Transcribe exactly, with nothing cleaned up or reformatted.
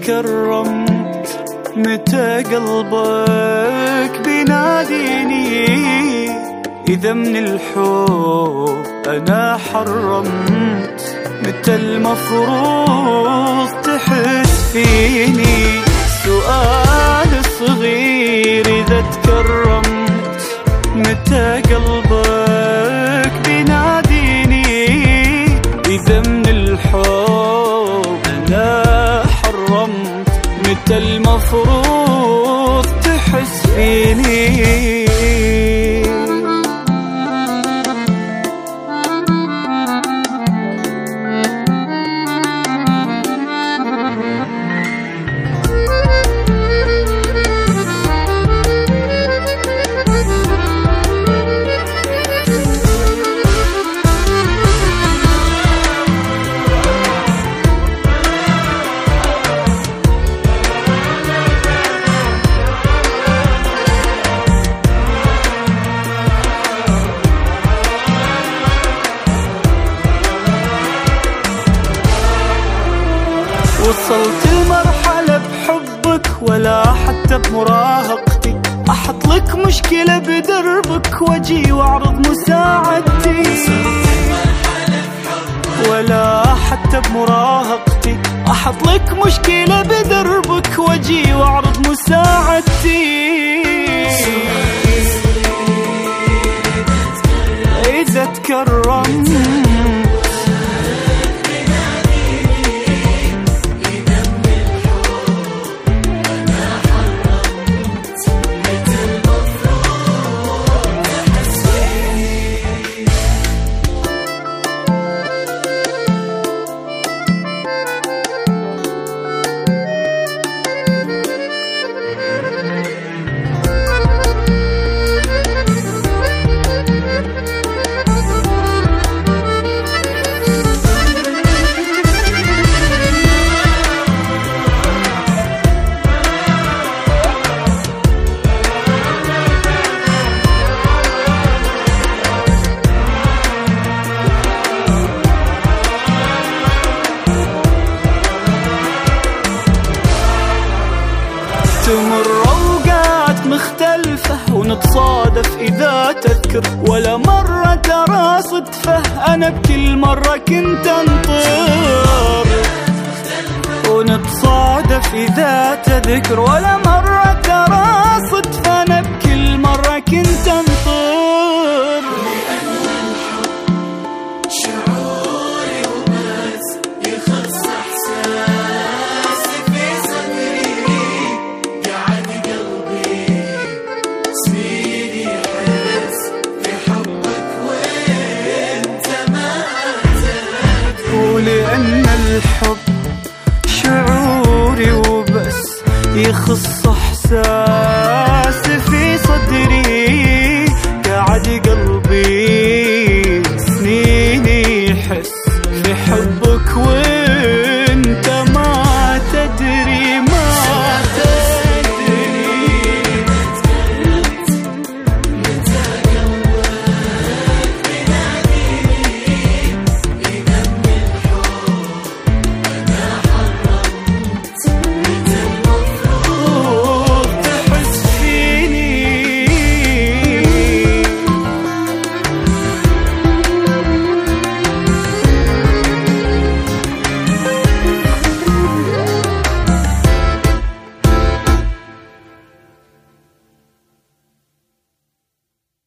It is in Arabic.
تكرمت متى قلبك بيناديني، إذا من الحب أنا حرمت متى المفروض تحس فيني. سؤال صغير إذا تكرمت متى قلبك بيناديني، إذا من الحب أنا حرمت متى المفروض تحس فيني. وصلت المرحلة بحبك ولا حتى بمراهقتي، أحط لك مشكلة بدربك واجي واعرض مساعدتي. ولا حتى بمراهقتي أحط لك مشكلة بدربك واجي واعرض مساعدتي. إذا تكرمت تمر أوقات مختلفة ونتصادف إذا تذكر، ولا مرة ترى صدفة أنا بكل مرة كنت أنطر. ونتصادف إذا تذكر ولا مرة ترى صدفة أنا بكل مرة كنت أنطر. شعوري وبس يخص إحساسي في صدري، قاعد قلبي سنين يحس في حبك وانت ما تدري. ولأن الحب شعوري وبس يخص